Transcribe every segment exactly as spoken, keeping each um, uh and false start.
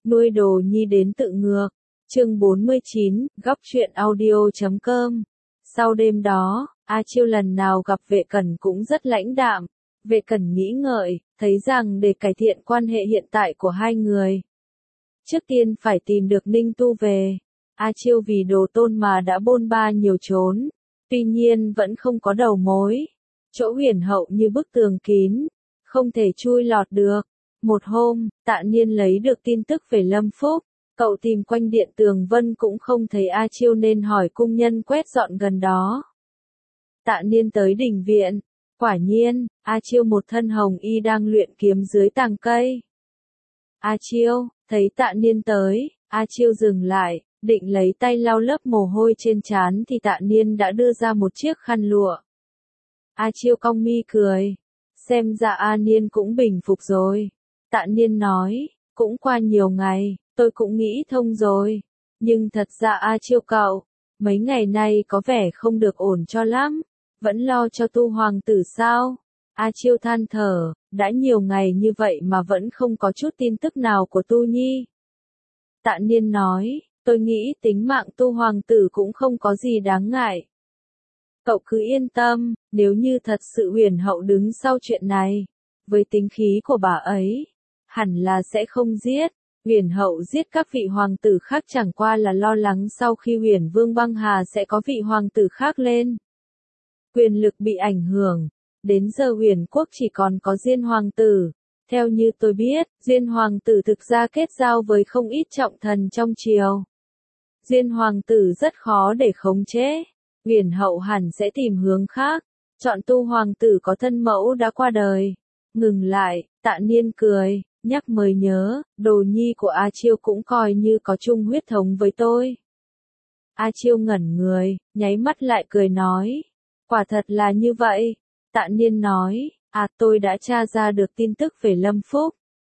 Nuôi đồ nhi đến tự ngược. Chương bốn mươi chín, góc truyện audio chấm com. Sau đêm đó, A Chiêu lần nào gặp Vệ Cẩn cũng rất lãnh đạm. Vệ Cẩn nghĩ ngợi, thấy rằng để cải thiện quan hệ hiện tại của hai người, trước tiên phải tìm được Ninh Tu về. A Chiêu vì đồ tôn mà đã bôn ba nhiều chốn, tuy nhiên vẫn không có đầu mối. Chỗ huyền hậu như bức tường kín, không thể chui lọt được. Một hôm, Tạ Niên lấy được tin tức về Lâm Phúc, cậu tìm quanh điện Tường Vân cũng không thấy A Chiêu nên hỏi cung nhân quét dọn gần đó. Tạ Niên tới đình viện, quả nhiên, A Chiêu một thân hồng y đang luyện kiếm dưới tàng cây. A Chiêu, thấy Tạ Niên tới, A Chiêu dừng lại, định lấy tay lau lớp mồ hôi trên trán thì Tạ Niên đã đưa ra một chiếc khăn lụa. A Chiêu cong mi cười, xem ra A Niên cũng bình phục rồi. Tạ Niên nói, cũng qua nhiều ngày, tôi cũng nghĩ thông rồi. Nhưng thật ra A Chiêu cậu, mấy ngày nay có vẻ không được ổn cho lắm, vẫn lo cho Tu hoàng tử sao? A Chiêu than thở, đã nhiều ngày như vậy mà vẫn không có chút tin tức nào của Tu Nhi. Tạ Niên nói, tôi nghĩ tính mạng Tu hoàng tử cũng không có gì đáng ngại. Cậu cứ yên tâm, nếu như thật sự huyền hậu đứng sau chuyện này, với tính khí của bà ấy, hẳn là sẽ không giết. Huyền hậu giết các vị hoàng tử khác chẳng qua là lo lắng sau khi huyền vương băng hà sẽ có vị hoàng tử khác lên. Quyền lực bị ảnh hưởng, đến giờ huyền quốc chỉ còn có Diên hoàng tử. Theo như tôi biết, Diên hoàng tử thực ra kết giao với không ít trọng thần trong triều. Diên hoàng tử rất khó để khống chế. Huyền hậu hẳn sẽ tìm hướng khác, chọn Tu hoàng tử có thân mẫu đã qua đời. Ngừng lại, Tạ Niên cười, nhắc mới nhớ, đồ nhi của A Chiêu cũng coi như có chung huyết thống với tôi. A Chiêu ngẩn người, nháy mắt lại cười nói, quả thật là như vậy. Tạ Niên nói, à tôi đã tra ra được tin tức về Lâm Phúc.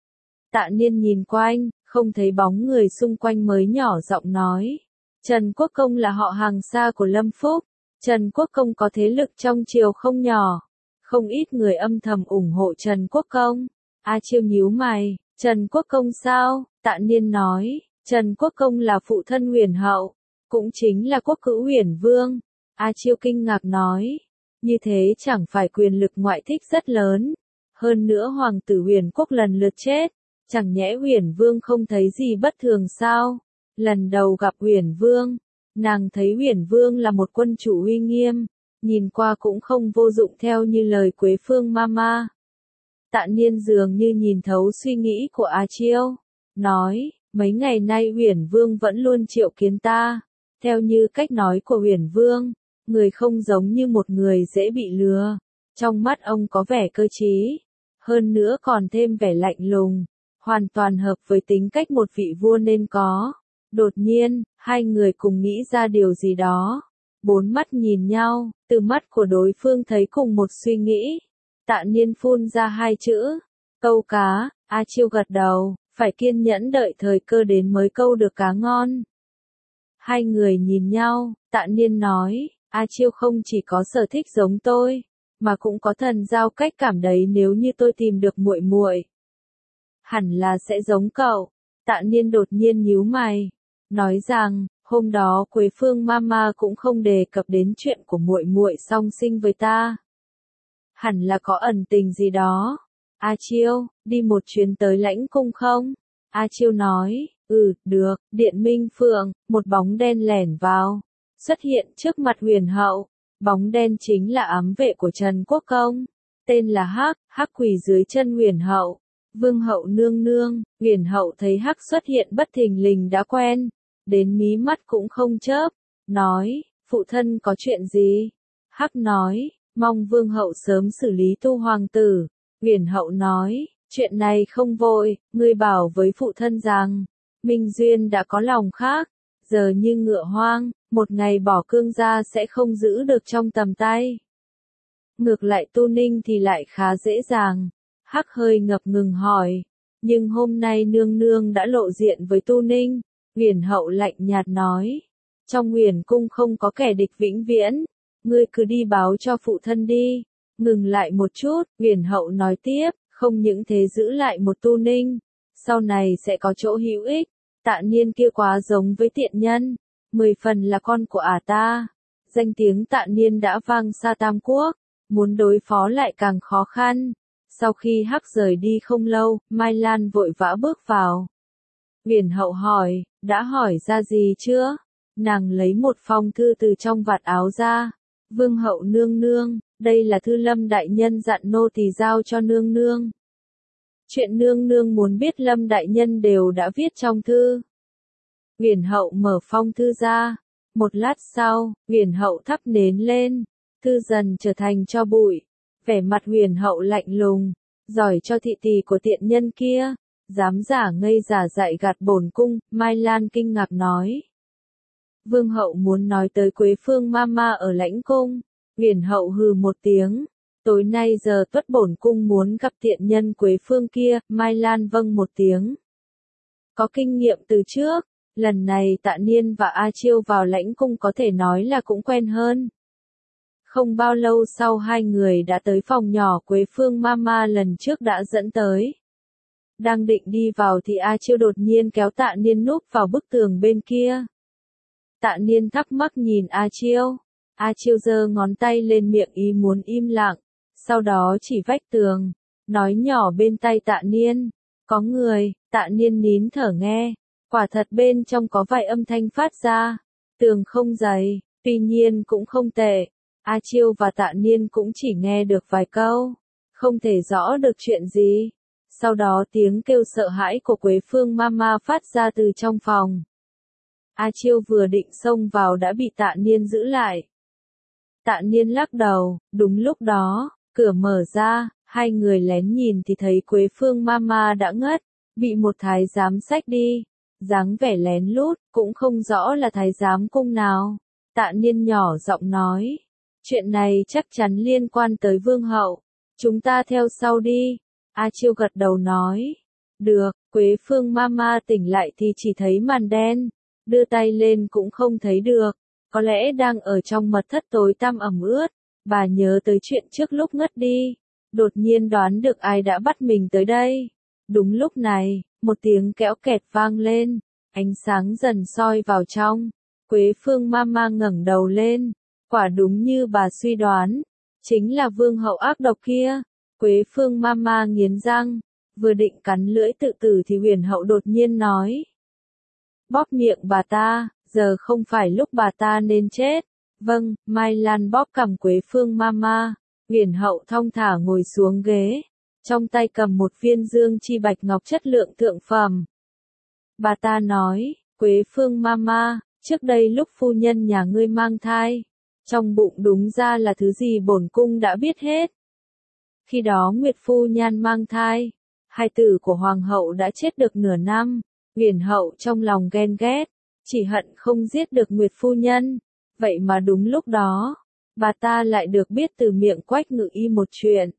Tạ Niên nhìn quanh, không thấy bóng người xung quanh mới nhỏ giọng nói, Trần Quốc Công là họ hàng xa của Lâm Phúc. Trần Quốc Công có thế lực trong triều không nhỏ, không ít người âm thầm ủng hộ Trần Quốc Công. A Chiêu nhíu mày, Trần Quốc Công sao? Tạ Niên nói, Trần Quốc Công là phụ thân huyền hậu, cũng chính là quốc cữu huyền vương. A Chiêu kinh ngạc nói, như thế chẳng phải quyền lực ngoại thích rất lớn. Hơn nữa hoàng tử huyền quốc lần lượt chết, chẳng nhẽ huyền vương không thấy gì bất thường sao? Lần đầu gặp huyền vương, nàng thấy huyền vương là một quân chủ uy nghiêm, nhìn qua cũng không vô dụng theo như lời Quế Phương Mama. Tạ Niên dường như nhìn thấu suy nghĩ của A Chiêu, nói, mấy ngày nay huyền vương vẫn luôn triệu kiến ta. Theo như cách nói của huyền vương, người không giống như một người dễ bị lừa. Trong mắt ông có vẻ cơ trí, hơn nữa còn thêm vẻ lạnh lùng, hoàn toàn hợp với tính cách một vị vua nên có. Đột nhiên, hai người cùng nghĩ ra điều gì đó. Bốn mắt nhìn nhau, từ mắt của đối phương thấy cùng một suy nghĩ. Tạ Niên phun ra hai chữ, câu cá. A Chiêu gật đầu, phải kiên nhẫn đợi thời cơ đến mới câu được cá ngon. Hai người nhìn nhau, Tạ Niên nói, A Chiêu không chỉ có sở thích giống tôi, mà cũng có thần giao cách cảm đấy, nếu như tôi tìm được muội muội, hẳn là sẽ giống cậu. Tạ Niên đột nhiên nhíu mày, nói rằng, hôm đó Quế Phương Mama cũng không đề cập đến chuyện của muội muội song sinh với ta. Hẳn là có ẩn tình gì đó. A Chiêu, đi một chuyến tới lãnh cung không? A Chiêu nói, ừ, được. Điện Minh Phượng, một bóng đen lẻn vào, xuất hiện trước mặt huyền hậu. Bóng đen chính là ám vệ của Trần Quốc Công, tên là Hắc. Hắc quỳ dưới chân huyền hậu. Vương hậu nương nương. Huyền hậu thấy Hắc xuất hiện bất thình lình đã quen, đến mí mắt cũng không chớp, nói, phụ thân có chuyện gì? Hắc nói, mong vương hậu sớm xử lý Tu hoàng tử. Huyền hậu nói, chuyện này không vội, ngươi bảo với phụ thân rằng, Minh Duyên đã có lòng khác, giờ như ngựa hoang, một ngày bỏ cương ra sẽ không giữ được trong tầm tay. Ngược lại Tu Ninh thì lại khá dễ dàng. Hắc hơi ngập ngừng hỏi, nhưng hôm nay nương nương đã lộ diện với Tu Ninh. Huyền hậu lạnh nhạt nói, trong huyền cung không có kẻ địch vĩnh viễn, ngươi cứ đi báo cho phụ thân đi. Ngừng lại một chút, huyền hậu nói tiếp, không những thế giữ lại một Tu Ninh, sau này sẽ có chỗ hữu ích. Tạ Niên kia quá giống với tiện nhân, mười phần là con của ả ta. Danh tiếng Tạ Niên đã vang xa Tam Quốc, muốn đối phó lại càng khó khăn. Sau khi Hắc rời đi không lâu, Mai Lan vội vã bước vào. Uyển Hậu hỏi, đã hỏi ra gì chưa? Nàng lấy một phong thư từ trong vạt áo ra. Vương hậu nương nương, đây là thư Lâm đại nhân dặn nô tỳ giao cho nương nương. Chuyện nương nương muốn biết Lâm đại nhân đều đã viết trong thư. Uyển Hậu mở phong thư ra. Một lát sau, Uyển Hậu thắp nến lên, thư dần trở thành tro bụi. Vẻ mặt Uyển Hậu lạnh lùng, giỏi cho thị tỳ của tiện nhân kia, dám giả ngây giả dại gạt bổn cung. Mai Lan kinh ngạc nói. Vương hậu muốn nói tới Quế Phương Mama ở lãnh cung. Uyển Hậu hừ một tiếng. Tối nay giờ tuất bổn cung muốn gặp tiện nhân Quế Phương kia. Mai Lan vâng một tiếng. Có kinh nghiệm từ trước, lần này Tạ Niên và A Chiêu vào lãnh cung có thể nói là cũng quen hơn. Không bao lâu sau hai người đã tới phòng nhỏ Quế Phương Mama lần trước đã dẫn tới. Đang định đi vào thì A Chiêu đột nhiên kéo Tạ Niên núp vào bức tường bên kia. Tạ Niên thắc mắc nhìn A Chiêu. A Chiêu giơ ngón tay lên miệng ý muốn im lặng, sau đó chỉ vách tường, nói nhỏ bên tai Tạ Niên. Có người. Tạ Niên nín thở nghe. Quả thật bên trong có vài âm thanh phát ra. Tường không dày, tuy nhiên cũng không tệ. A Chiêu và Tạ Niên cũng chỉ nghe được vài câu, không thể rõ được chuyện gì. Sau đó tiếng kêu sợ hãi của Quế Phương Mama phát ra từ trong phòng. A Chiêu vừa định xông vào đã bị Tạ Niên giữ lại. Tạ Niên lắc đầu. Đúng lúc đó, cửa mở ra, hai người lén nhìn thì thấy Quế Phương Mama đã ngất, bị một thái giám xách đi. Dáng vẻ lén lút, cũng không rõ là thái giám cung nào. Tạ Niên nhỏ giọng nói. Chuyện này chắc chắn liên quan tới Vương hậu. Chúng ta theo sau đi. A Chiêu gật đầu nói. Được. Quế Phương Mama tỉnh lại thì chỉ thấy màn đen. Đưa tay lên cũng không thấy được. Có lẽ đang ở trong mật thất tối tăm ẩm ướt. Bà nhớ tới chuyện trước lúc ngất đi. Đột nhiên đoán được ai đã bắt mình tới đây. Đúng lúc này, một tiếng kéo kẹt vang lên. Ánh sáng dần soi vào trong. Quế Phương Mama ngẩng đầu lên. Quả đúng như bà suy đoán. Chính là Vương hậu ác độc kia. Quế Phương Mama nghiến răng. Vừa định cắn lưỡi tự tử thì Uyển Hậu đột nhiên nói. Bóp miệng bà ta, giờ không phải lúc bà ta nên chết. Vâng. Mai Lan bóp cằm Quế Phương Mama. Uyển Hậu thong thả ngồi xuống ghế. Trong tay cầm một viên dương chi bạch ngọc chất lượng thượng phẩm. Bà ta nói, Quế Phương Mama, trước đây lúc phu nhân nhà ngươi mang thai, trong bụng đúng ra là thứ gì bổn cung đã biết hết. Khi đó Nguyệt Phu Nhan mang thai, hai tử của Hoàng hậu đã chết được nửa năm. Uyển Hậu trong lòng ghen ghét, chỉ hận không giết được Nguyệt Phu Nhân. Vậy mà đúng lúc đó, bà ta lại được biết từ miệng Quách Ngự Y một chuyện.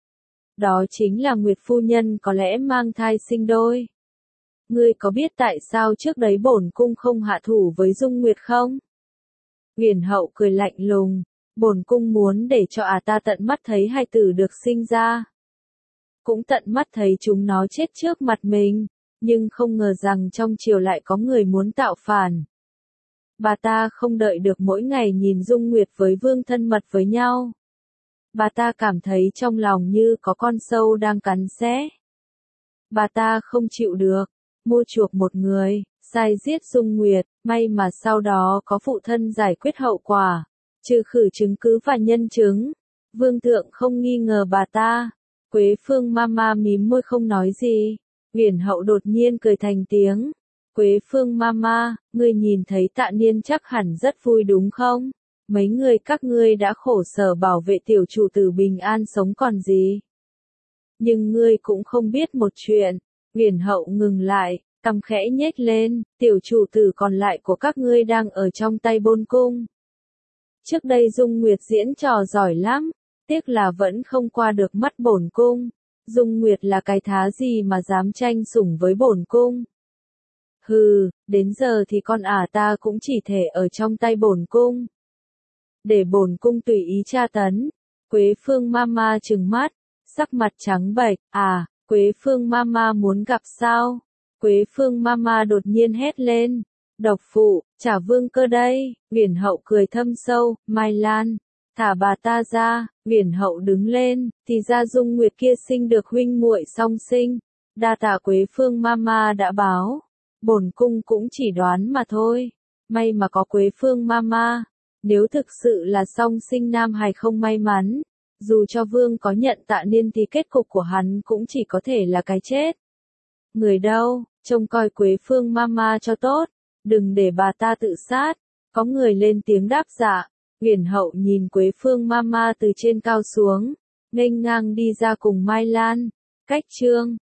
Đó chính là Nguyệt Phu Nhân có lẽ mang thai sinh đôi. Ngươi có biết tại sao trước đấy bổn cung không hạ thủ với Dung Nguyệt không? Uyển Hậu cười lạnh lùng, bổn cung muốn để cho ả ta tận mắt thấy hai tử được sinh ra. Cũng tận mắt thấy chúng nó chết trước mặt mình, nhưng không ngờ rằng trong triều lại có người muốn tạo phản. Bà ta không đợi được mỗi ngày nhìn Dung Nguyệt với Vương thân mật với nhau. Bà ta cảm thấy trong lòng như có con sâu đang cắn xé. Bà ta không chịu được, mua chuộc một người, sai giết Dung Nguyệt, may mà sau đó có phụ thân giải quyết hậu quả, trừ khử chứng cứ và nhân chứng. Vương thượng không nghi ngờ bà ta. Quế Phương Mama mím môi không nói gì. Uyển Hậu đột nhiên cười thành tiếng. Quế Phương Mama, ngươi nhìn thấy Tạ Niên chắc hẳn rất vui đúng không? Mấy người các ngươi đã khổ sở bảo vệ tiểu chủ tử bình an sống còn gì. Nhưng ngươi cũng không biết một chuyện. Uyển Hậu ngừng lại, cằm khẽ nhếch lên, tiểu chủ tử còn lại của các ngươi đang ở trong tay bôn cung. Trước đây Dung Nguyệt diễn trò giỏi lắm, tiếc là vẫn không qua được mắt bổn cung. Dung Nguyệt là cái thá gì mà dám tranh sủng với bổn cung. Hừ, đến giờ thì con ả ta cũng chỉ thể ở trong tay bổn cung. Để bổn cung tùy ý tra tấn. Quế Phương Mama trừng mắt, sắc mặt trắng bệch, à, Quế Phương Mama muốn gặp sao? Quế Phương Mama đột nhiên hét lên. Độc phụ, trả Vương Cơ đây. Uyển Hậu cười thâm sâu, Mai Lan, thả bà ta ra. Uyển Hậu đứng lên, thì ra Dung Nguyệt kia sinh được huynh muội song sinh. Đa tạ Quế Phương Mama đã báo. Bổn cung cũng chỉ đoán mà thôi. May mà có Quế Phương Mama. Nếu thực sự là song sinh nam hài không may mắn, dù cho Vương có nhận Tạ Niên thì kết cục của hắn cũng chỉ có thể là cái chết. Người đâu, trông coi Quế Phương Mama cho tốt, đừng để bà ta tự sát. Có người lên tiếng đáp dạ. Uyển Hậu nhìn Quế Phương Mama từ trên cao xuống, nghênh ngang đi ra cùng Mai Lan. Cách chương